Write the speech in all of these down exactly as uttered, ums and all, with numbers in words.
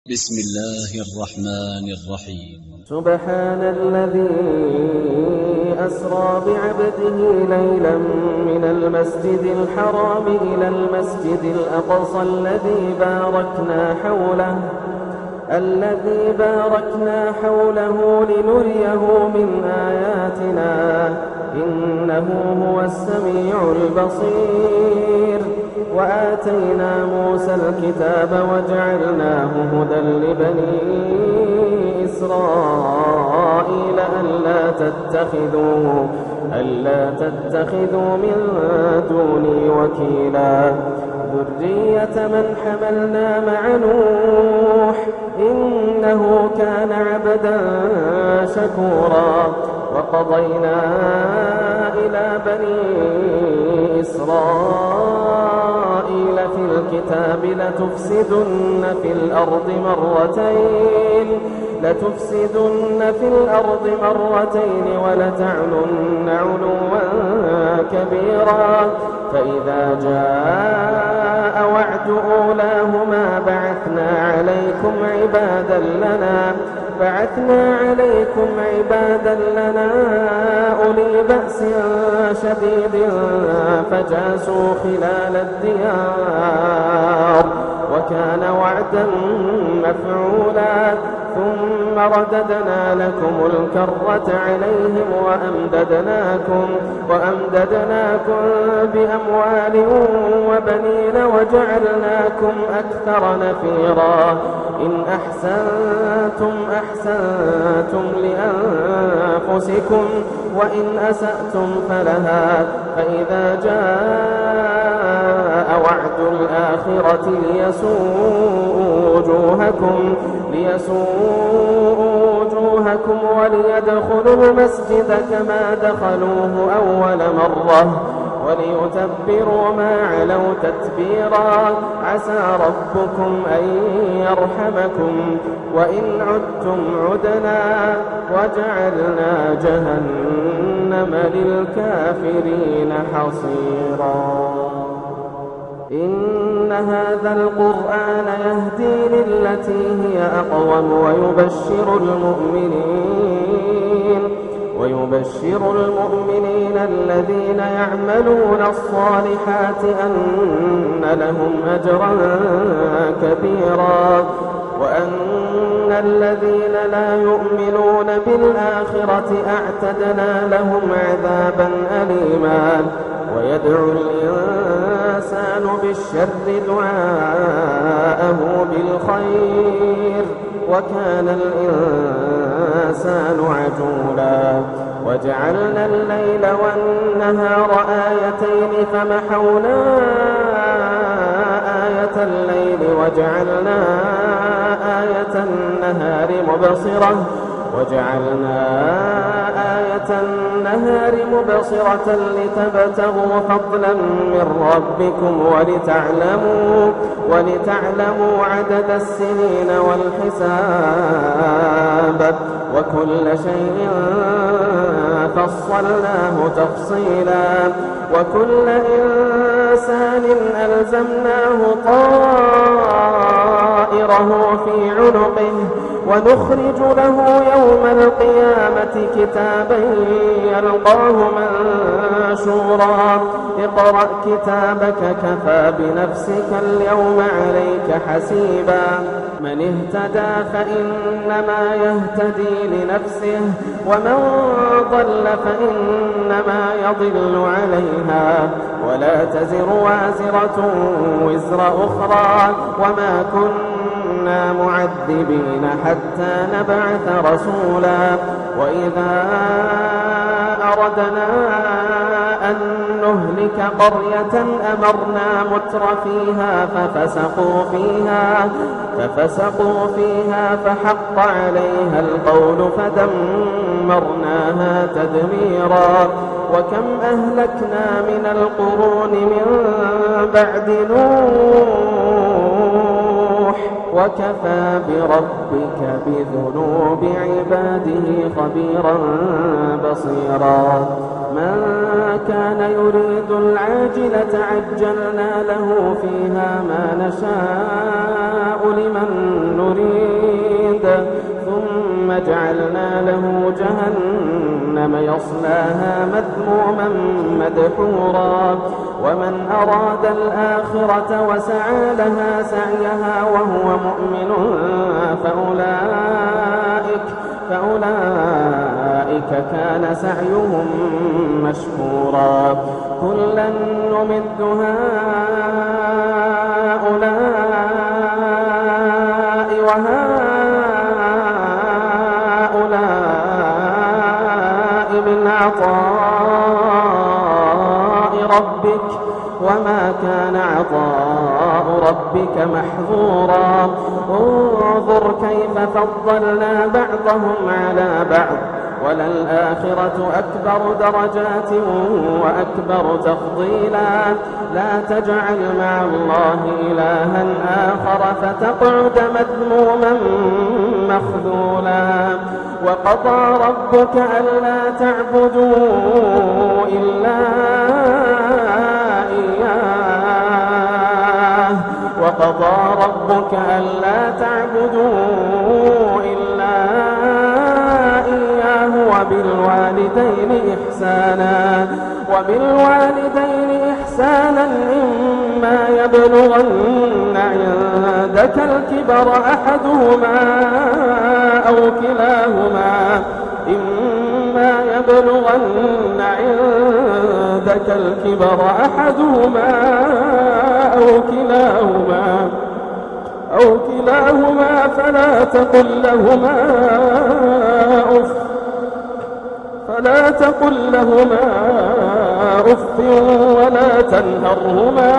بسم الله الرحمن الرحيم. سبحان الذي أسرى بعبده ليلا من المسجد الحرام إلى المسجد الأقصى الذي باركنا حوله الذي باركنا حوله لنريه من آياتنا إنه هو السميع البصير. وآتينا موسى الكتاب وجعلناه هدى لبني إسرائيل ألا تتخذوا ألا تتخذوا من دوني وكيلا ذرية من حملنا مع نوح إنه كان عبدا شكورا. وقضينا إلى بني إسرائيل في الكتاب لتفسدن في الأرض مرتين لتفسدن في الأرض مرتين ولتعلن علوا كبيرا. فإذا جاء وعد أولاهما بعثنا عليكم عبادا لنا بعثنا عليكم عبادا لنا أولي بأس شديد فجاسوا خلال الديار وكان وعدا مفعولا. ثم رددنا لكم الكرة عليهم وأمددناكم وأمددناكم بأموال وبنين وجعلناكم أكثر نفيرا. إن أحسنتم أحسنتم لأنفسكم وإن أسأتم فلها. فإذا جاء وعد الآخرة ليسوءوا وجوهكم ليسوءوا وجوهكم وليدخلوا المسجد كما دخلوه أول مرة وليتبروا ما علوا تتبيرا. عسى ربكم أن يرحمكم وإن عدتم عدنا وجعلنا جهنم للكافرين حصيرا. إن هذا القرآن يهدي للتي هي أقوم ويبشر المؤمنين ويبشر المؤمنين الذين يعملون الصالحات أن لهم أجرا كبيرا وأن الذين لا يؤمنون بالآخرة أعتدنا لهم عذابا أليما. ويدعو الإنسان بالشر دعاءه بالخير وكان الإنسان عجولا. وجعلنا الليل والنهار آيتين فمحونا آية الليل وجعلنا آية النهار مبصرة وجعلنا آية النهار مبصرة لتبتغوا فضلا من ربكم ولتعلموا ولتعلموا عدد السنين والحساب وكل شيء فصلناه تفصيلا. وكل إنسان ألزمناه طائره في عنقه ونخرج له يوم القيامة كتابا يلقاه منشورا. اقرأ كتابك كفى بنفسك اليوم عليك حسيبا. من اهتدى فإنما يهتدي لنفسه ومن ضل فإنما يضل عليها ولا تزر وازرة وزر أخرى وما كنا معذبين حتى نبعث رسولا. وإذا أردنا أن نهلك قرية أمرنا متر فيها ففسقوا فيها ففسقوا فيها فحق عليها القول فدمرناها تدميرا. وكم أهلكنا من القرون من بعد نوح وكفى بربك بذنوب عباده خبيرا بصيرا. من كان يريد العاجلة عجلنا له فيها ما نشاء لمن نريد ثم جعلنا له جهنم يصلاها مذموما مدحورا ومن أراد الآخرة وسعى لها سعيها وهو مؤمن فأولئك, فأولئك كان سعيهم مشكورا كلا نمد هؤلاء وهؤلاء من عطاء ربك وما كان عطاء ربك محظورا انظر كيف فضلنا بعضهم على بعض وللآخرة أكبر درجات وأكبر تفضيلا لا تجعل مع الله إلها آخر فتقعد مذموما مخذولا وقضى ربك ألا تعبدوا إلا إياه وقضى ربك ألا تعبدوا إلا إياه وبالوالدين إحسانا وبالوالدين إحسانا إما يبلغن عندك الكبر أحدهما أو كلاهما إما يبلغن عندك الكبر أحدهما أو كلاهما أو كلاهما فلا تقل لهما أف فلا تقل لهما أف ولا تنهرهما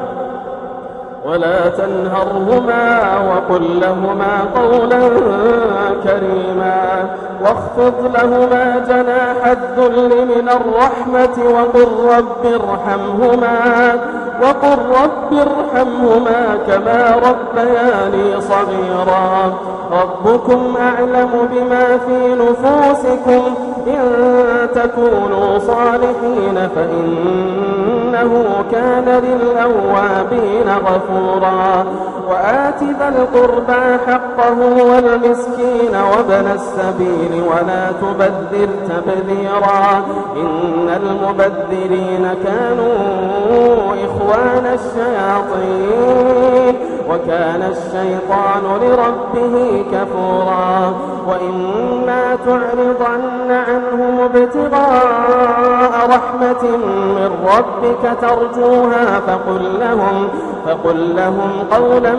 ولا تنهرهما وقل لهما قولا كريما واخفض لهما جناح الذل من الرحمة وقل رب ارحمهما وقل رب ارحمهما كما ربياني صغيرا ربكم أعلم بما في نفوسكم إن تكونوا صالحين فإنه كان للأوابين غفورا وآت ذا القربى حقه والمسكين وابن السبيل ولا تبذر تبذيرا إن المبذرين كانوا إخوان الشياطين وكان الشيطان لربه كفورا وإما تعرضن عنهم ابتغاء رحمة من ربك ترجوها فقل لهم, فقل لهم قولا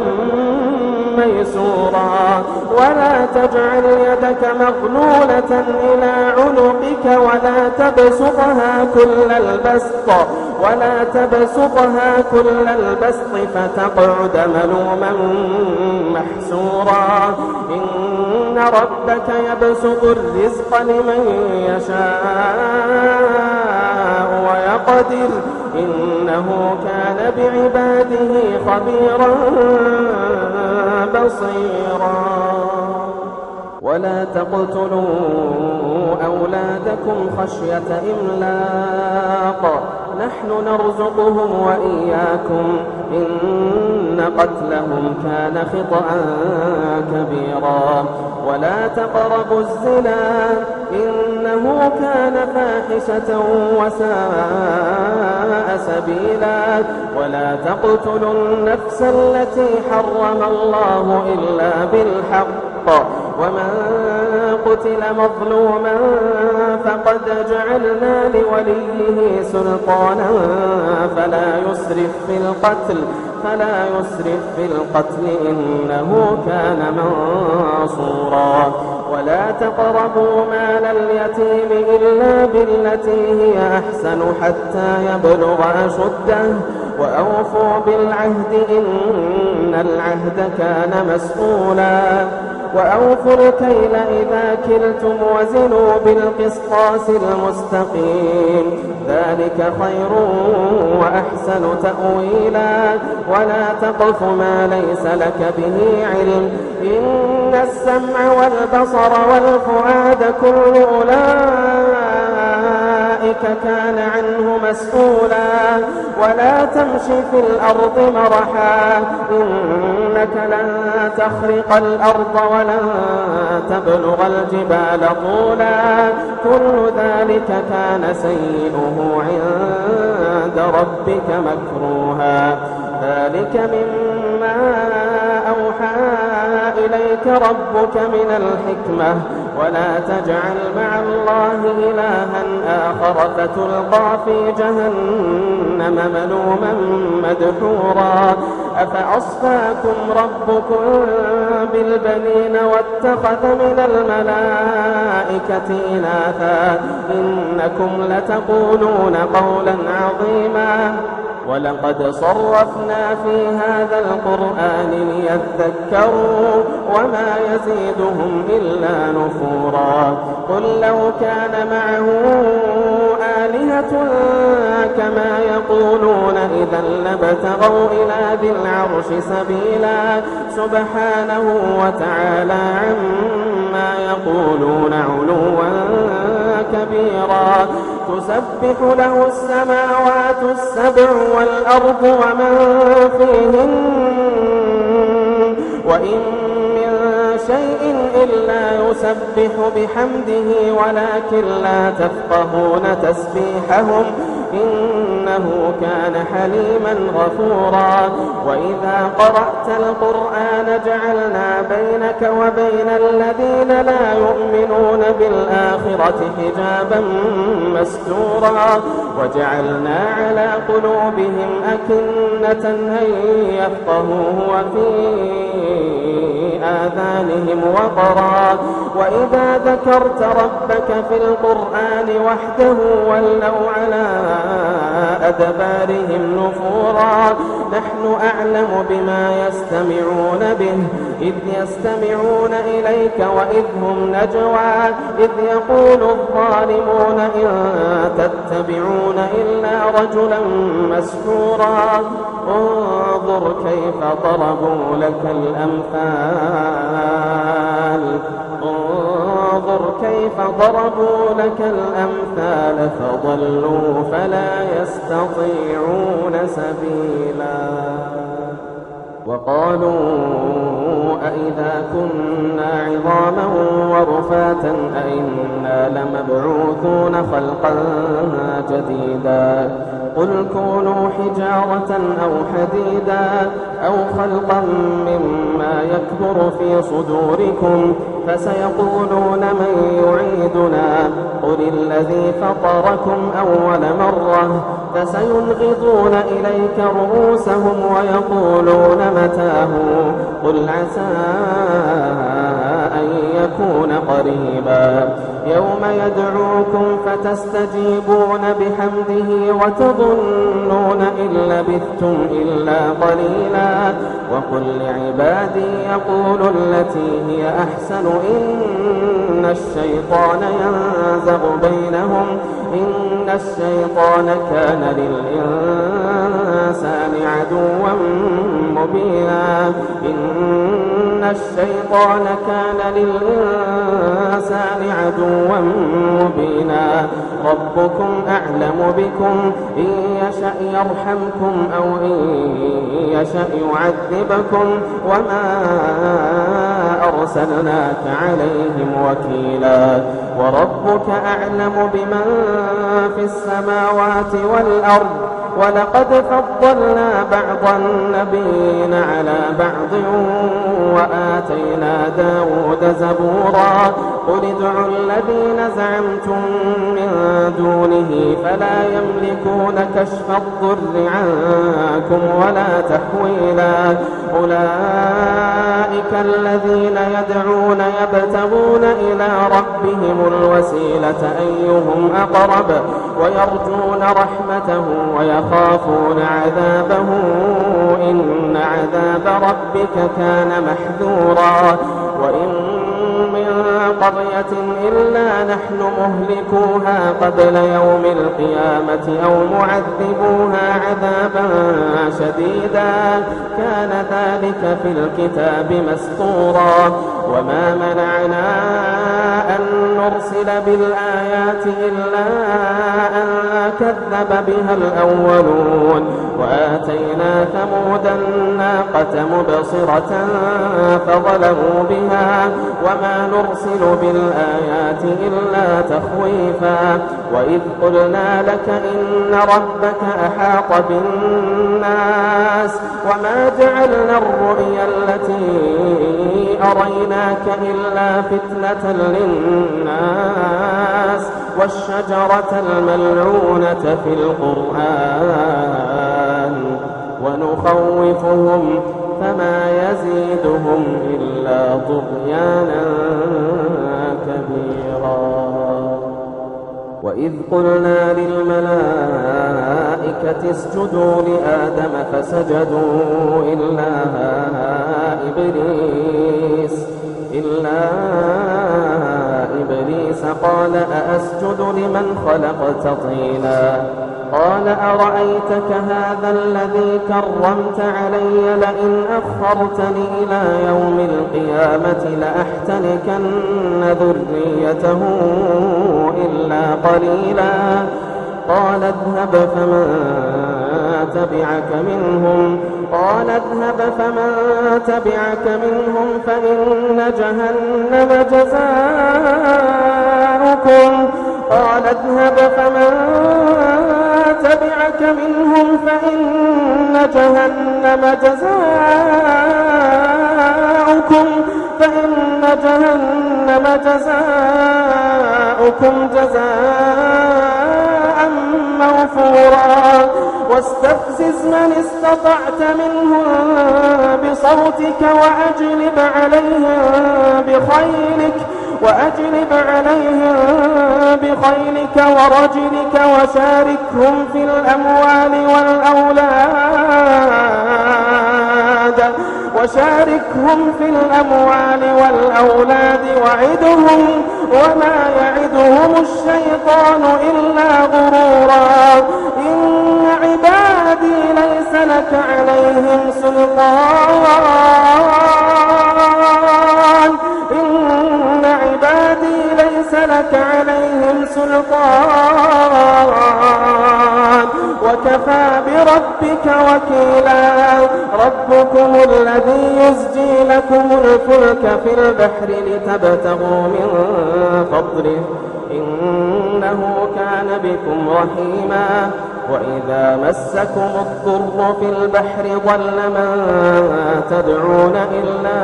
ميسورا ولا تجعل يدك مغلولة إلى عنقك ولا تبسطها كل البسط ولا تبسطها كل البسط فتقعد ملوما محسورا إن ربك يبسط الرزق لمن يشاء ويقدر إنه كان بعباده خبيرا بصيرا ولا تقتلوا أولادكم خشية إملاق نحن نرزقهم وإياكم إن قتلهم كان خطأ كبيرا ولا تقربوا الزنا إنه كان فاحشة وساء سبيلا ولا تقتلوا النفس التي حرم الله إلا بالحق ومن قتل مظلوما فقد جعلنا لوليه سلطانا فلا يسرف في القتل فلا يسرف في القتل إنه كان منصورا ولا تقربوا مال اليتيم إلا بالتي هي أحسن حتى يبلغ أشده وأوفوا بالعهد إن العهد كان مسؤولا وأوفوا الكيل إذا كلتم وزنوا بالقسطاس المستقيم ذلك خير وأحسن تأويلا ولا تقف ما ليس لك به علم إن السمع والبصر والفؤاد كل أولئك ذلك كان عنه مسؤولا ولا تمش في الأرض مرحا إنك لن تخرق الأرض ولن تبلغ الجبال طولا كل ذلك كان سيئه عند ربك مكروها ذلك مما أوحى إليك ربك من الحكمة ولا تجعل مع الله إلها آخر فتلقى في جهنم ملوما مدحورا أفأصفاكم ربكم بالبنين واتخذ من الملائكة إناثا إنكم لتقولون قولا عظيما ولقد صرفنا في هذا القرآن ليذكروا وما يزيدهم إلا نفورا قل لو كان معه آلهة كما يقولون إذا لابتغوا إلى ذي العرش سبيلا سبحانه وتعالى عما يقولون علوا كبيرا تسبح له السماوات السبع والأرض ومن فيهن وإن من شيء إلا يسبح بحمده ولكن لا تفقهون تسبيحهم إنه كان حليما غفورا وإذا قرأت القرآن جعلنا بينك وبين الذين لا يؤمنون بالآخرة حجابا مستورا وجعلنا على قلوبهم أكنة أن يفقهوه وفي آذانهم وقرا وإذا ذكرت ربك في القرآن وحده ولوا على أدبارهم نفورا نحن أعلم بما يستمعون به إذ يستمعون إليك وإذ هم نجوى إذ يقول الظالمون إن تتبعون إلا رجلا مسحورا انظر كيف ضربوا لك الأمثال انظر كيف ضربوا لك الأمثال فضلوا فلا يستطيعون سبيلا وقالوا أئذا كنا عظاما ورفاتا أئنا لمبعوثون خلقا جديدا قل كونوا حجارة أو حديدا أو خلقا مما يكبر في صدوركم فسيقولون من يعيدنا قل الذي فطركم أول مرة فسينغضون إليك رؤوسهم ويقولون متاه قل عسى أن يكون قريبا يوم يدعوكم فتستجيبون بحمده وتظنون إن لبثتم إلا قليلا وقل لعبادي يقولوا التي هي أحسن إن الشيطان ينزغ بينهم إن الشيطان كان للإنسان عدوا مبينا إن الشيطان كان للإنسان عدوا مبينا ربكم أعلم بكم إن يشأ يرحمكم أو إن يشأ يعذبكم وما أرسلناك عليهم وكيلا وربك أعلم بمن في السماوات والأرض ولقد فضلنا بعض النبيين على بعض وآتينا داود زبورا قل ادعوا الذين زعمتم من دونه فلا يملكون كشف الضر عنكم ولا تحويلا أولئك الذين يدعون يبتغون إلى ربهم الوسيلة أيهم أقرب ويرجون رحمته ويخافون عذابه إن عذاب ربك كان محذورا وإن من قرية إلا نحن مهلكوها قبل يوم القيامة أو معذبوها عذابا شديدا كان ذلك في الكتاب مسطورا وما منعنا أن نرسل بالآيات إلا أن كذب بها الأولون وآتينا ثمود الناقة مبصرة فظلموا بها وما نرسل بالآيات إلا تخويفا وإذ قلنا لك إن ربك أحاط بالناس وما جعلنا الرؤيا التي أريناك إلا فتنة للناس والشجرة الملعونة في القرآن ونخوفهم فما يزيدهم إلا طغيانا كبيرا وإذ قلنا للملائكة اسجدوا لآدم فسجدوا إلا إبليس إلا إبليس قال أأسجد لمن خلقت طينا قال أرأيتك هذا الذي كرمت علي لئن أخرتني إلى يوم القيامة لأحتنكن ذريته إلا قليلا قال اذهب فمن تبعك منهم قال اذهب فمن تبعك منهم فإن جهنم جزاؤكم قال اذهب فمن تبعك منهم فإن جهنم جزاؤكم فإن جهنم جزاؤكم جزاء موفورا واستفزز من استطعت منهم بصوتك وأجلب عليهم بخيلك وأجلب عليهم بخيلك ورجلك وشاركهم في الأموال والأولاد وشاركهم في الأموال والأولاد وعدهم وما يعدهم الشيطان إلا غرورا إن عبادي ليس لك عليهم سلطان إن عبادي ليس لك عليهم سلطان وكفى بربك وكيلا ربكم الذي يزجي لكم الفلك في البحر لتبتغوا من فضله إنه كان بكم رحيما وإذا مسكم الضر في البحر ضل من تدعون إلا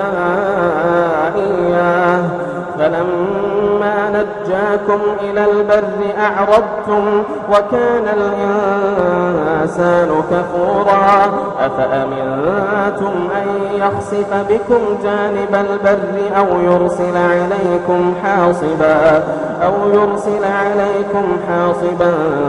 إياه فلما نجاكم إلى البر أعرضتم وكان الإنسان كفورا أفأمنتم أن يخسف بكم جانب البر أو يرسل عليكم حاصبا أو يرسل عليكم حاصبا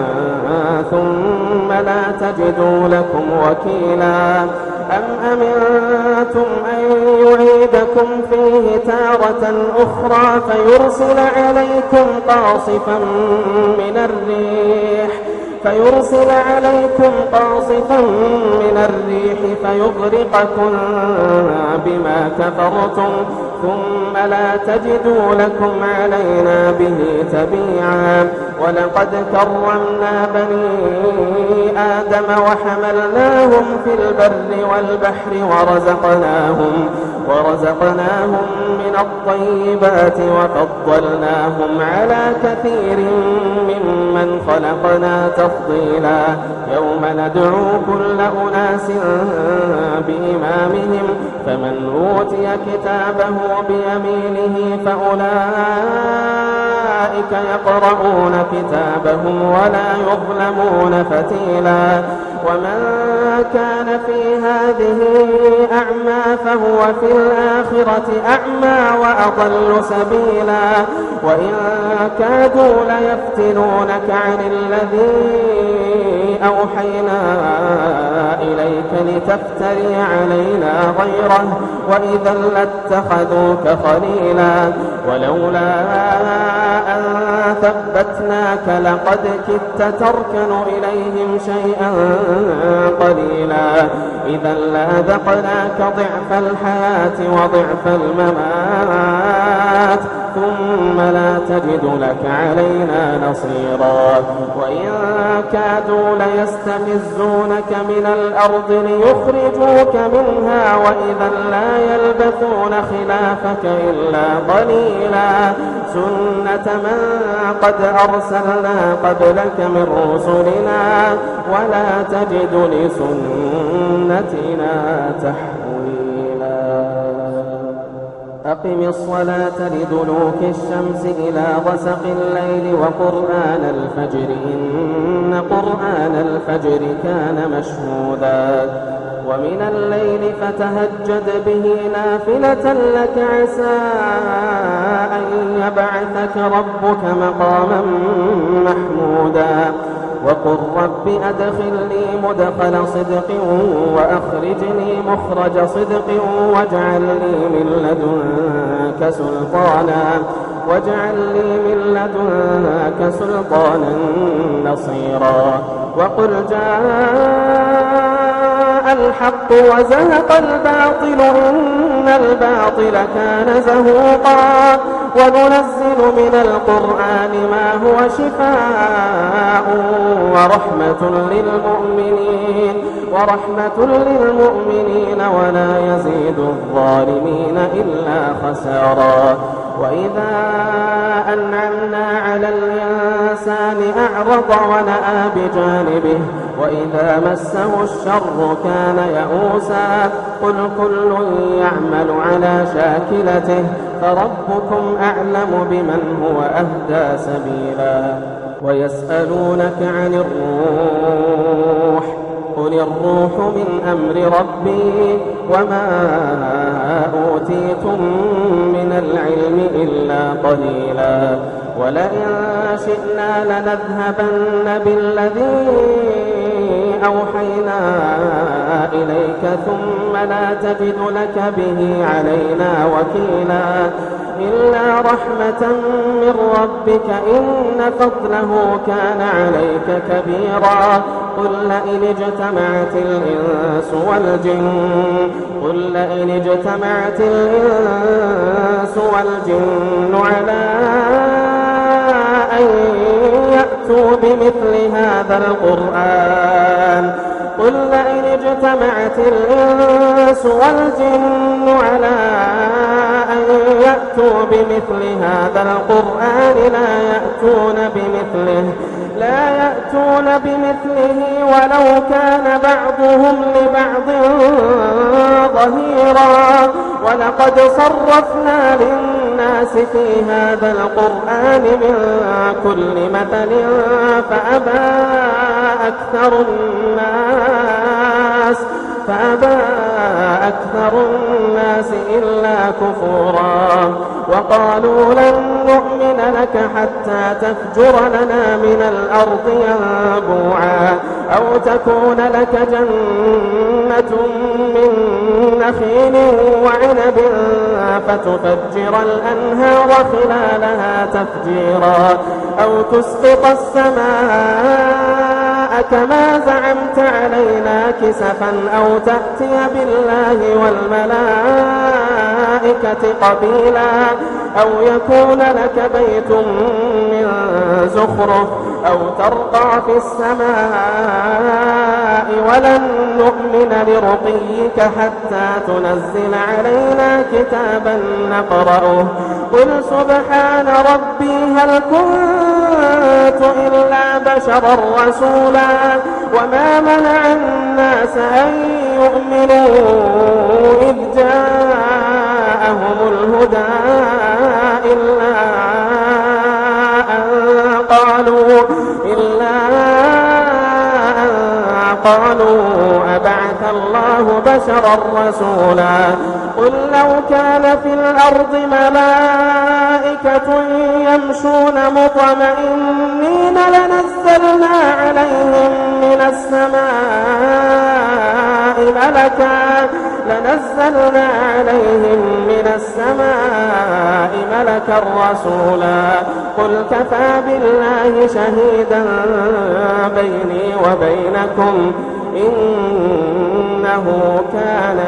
ثم لا تجدوا لكم وكيلا أم أمنتم أن يعيدكم فيه تارة أخرى فيرسل عليكم قاصفا من الريح فيرسل عليكم قاصفا من الريح فيغرقكم بما كفرتم ثم لا تجدوا لكم علينا به تبيعا ولقد كرمنا بني آدم وحملناهم في البر والبحر ورزقناهم ورزقناهم من الطيبات وفضلناهم على كثير ممن خلقنا تفضيلا يوم ندعو كل أناس بإمامهم فمن أوتي كتابه بيمينه فأولئك يقرؤون كتابهم ولا يظلمون فتيلا ومن كان في هذه أعمى فهو في الآخرة أعمى وأضل سبيلا وإن كادوا ليفتنونك عن الذي أوحينا إليك لتفتري علينا غيره وإذا لاتخذوك خليلا ولولا أن ثبتناك لقد كدت تركن إليهم شيئا قليلا إذا لأذقناك ضعف الحياة وضعف الممات ثم لا تجد لك علينا نصيرا وإن كادوا ليستفزونك من الأرض ليخرجوك منها وإذا لا يلبثون خلافك إلا قليلا سنة من قد أرسلنا قبلك من رسلنا ولا تجد لسنتنا تحويلا أقم الصلاة لدلوك الشمس إلى غسق الليل وقرآن الفجر إن قرآن الفجر كان مشهودا ومن الليل فتهجد به نافلة لك عسى أن يبعثك ربك مقاما محمودا وقل رب أدخلني مدخل صدق وأخرجني مخرج صدق واجعل لي من لدنك سلطانا واجعل لي من لدنك سلطانا نصيرا وقل جاء الحق وزهق الباطل إن الباطل كان زهوقا وننزل من القرآن ما هو شفاء ورحمة للمؤمنين ورحمة للمؤمنين ولا يزيد الظالمين إلا خسارا وإذا أنعمنا على الإنسان أعرض ونأى بجانبه وإذا مسه الشر كان يئوسا قل كل يعمل على شاكلته فربكم أعلم بمن هو أهدى سبيلا ويسألونك عن الروح قل الروح من أمر ربي وما أوتيتم من العلم إلا قليلا ولئن شئنا لنذهبن بالذي أوحينا إليك ثم لا تجد لك به علينا وكيلا إلا رحمة من ربك إن فضله كان عليك كبيرا قل لئن اجتمعت الإنس والجن قل لئن اجتمعت الإنس والجن على أن يأتوا بمثل هذا القرآن قل لئن اجتمعت الإنس والجن على أن يأتوا بمثل هذا القرآن لا يأتون بمثله لا يأتون بمثله ولو كان بعضهم لبعض ظهيرا ولقد صرفنا للناس في هذا القرآن من كل مثل فأبى أكثر الناس فأبى أكثر الناس إلا كفورا وقالوا لن نؤمن لك حتى تفجر لنا من الأرض ينبوعا أو تكون لك جنة من نخيل وعنب فتفجر الأنهار خلالها تفجيرا أو تسقط السماء كما زعمت علينا كسفا أو تأتي بالله والملائكة قبيلا أو يكون لك بيت من زخرف أو ترقى في السماء ولن نؤمن لرقيك حتى تنزل علينا كتابا نقرأه قل سبحان ربي هل كنت إلا بشرا رسولا وما منع الناس أن يؤمنوا إذ جاءهم الهدى إلا أن قالوا إلا أن قالوا أبعث الله بشرا رسولا قل لو كان في الأرض ملائكة يمشون مطمئنين لنزلنا عليهم من السماء ملكا لنزلنا عليهم من السماء ملكا رسولا قل كفى بالله شهيدا بيني وبينكم إنه كان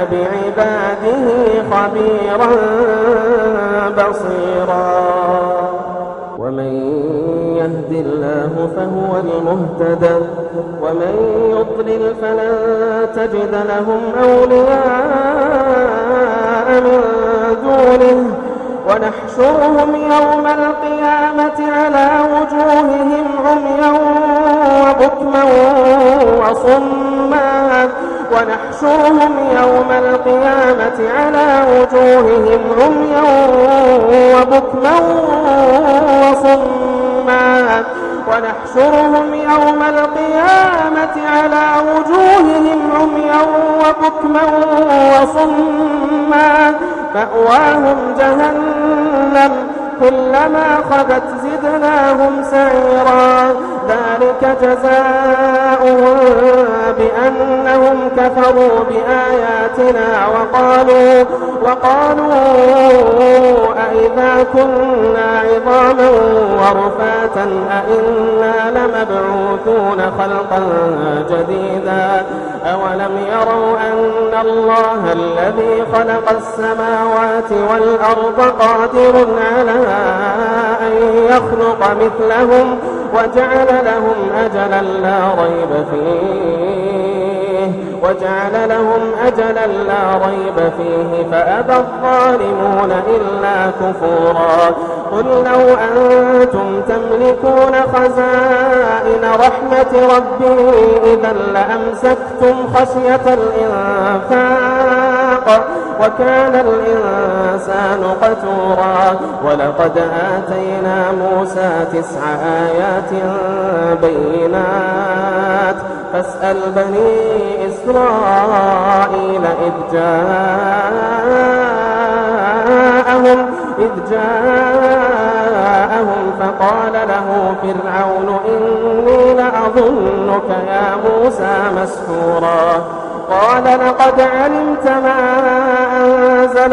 بعباده خبيرا بصيرا ومن يهد الله فهو المهتد ومن يضلل فلن تجد لهم أولياء من دونه ونحشرهم يوم القيامة على وجوههم عميا وبكما وصما ونحشرهم يوم القيامة على وجوههم عميا وبكما وصما ونحشرهم يوم القيامة على وجوههم عميا وبكما وصما مأواهم جهنم كلما خبت زدناهم سعيرا ذلك جزاؤهم بأنهم كفروا بآياتنا وقالوا وقالوا أئذا كنا عظاما ورفاتا أئنا لمبعوثون خلقا جديدا أولم يروا أن الله الذي خلق السماوات والأرض قادر على أن يخلق مثلهم وجعل لهم أجلا لا ريب فيه وجعل لهم أجلا لا ريب فيه فأبى الظالمون إلا كفورا قل لو أنتم تملكون خزائن رحمة ربي إذا لأمسكتم خشية الإنفاق وكان الإنسان قتورا ولقد آتينا موسى تسع آيات بينات فاسأل بني إسرائيل إذ جاءهم إذ جاءهم فقال له فرعون إني لأظنك يا موسى مسحورا قال لقد علمت ما أنزل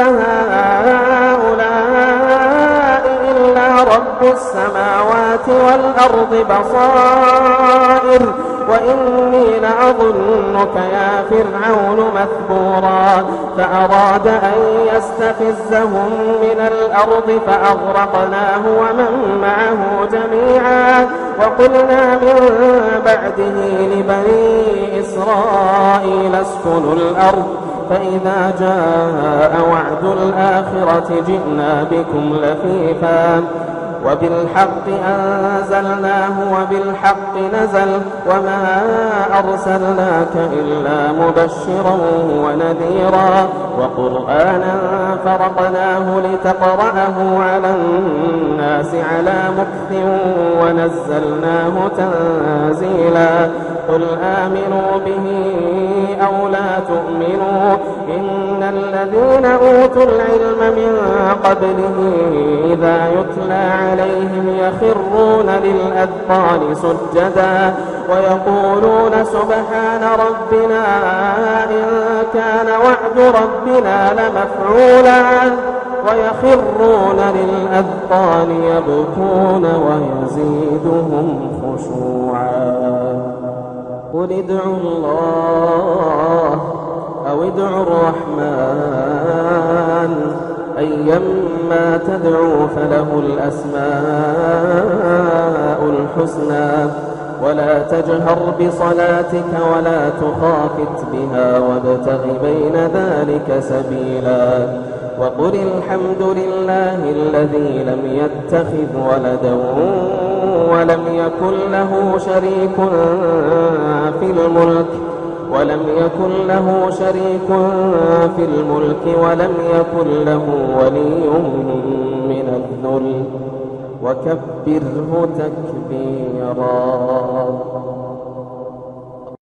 هؤلاء إلا رب السماوات والأرض بصائر وإني لأظنك يا فرعون مثبورا فأراد أن يستفزهم من الأرض فأغرقناه ومن معه جميعا وقلنا من بعده لبني إسرائيل اسكنوا الأرض فإذا جاء وعد الآخرة جئنا بكم لفيفا وبالحق أنزلناه وبالحق نزل وما أرسلناك إلا مبشرا ونذيرا وقرآنا فرقناه لتقرأه على الناس على مكث ونزلناه تنزيلا قل آمنوا به أو لا تؤمنوا إن الذين أوتوا العلم من قبله إذا يتلى عليهم يخرون للأذقان سجدا ويقولون سبحان ربنا إن كان وعد ربنا لمفعولا ويخرون للأذقان يبكون ويزيدهم خشوعا قل ادعوا الله أو ادعوا الرحمن أيما تدعوا فله الأسماء الحسنى ولا تجهر بصلاتك ولا تخافت بها وابتغ بين ذلك سبيلا وقل الحمد لله الذي لم يتخذ ولدا ولم يكن له شريك في الملك ولم يكن له شريك في الملك ولم يكن له ولي من الذل وكبره تكبيرا.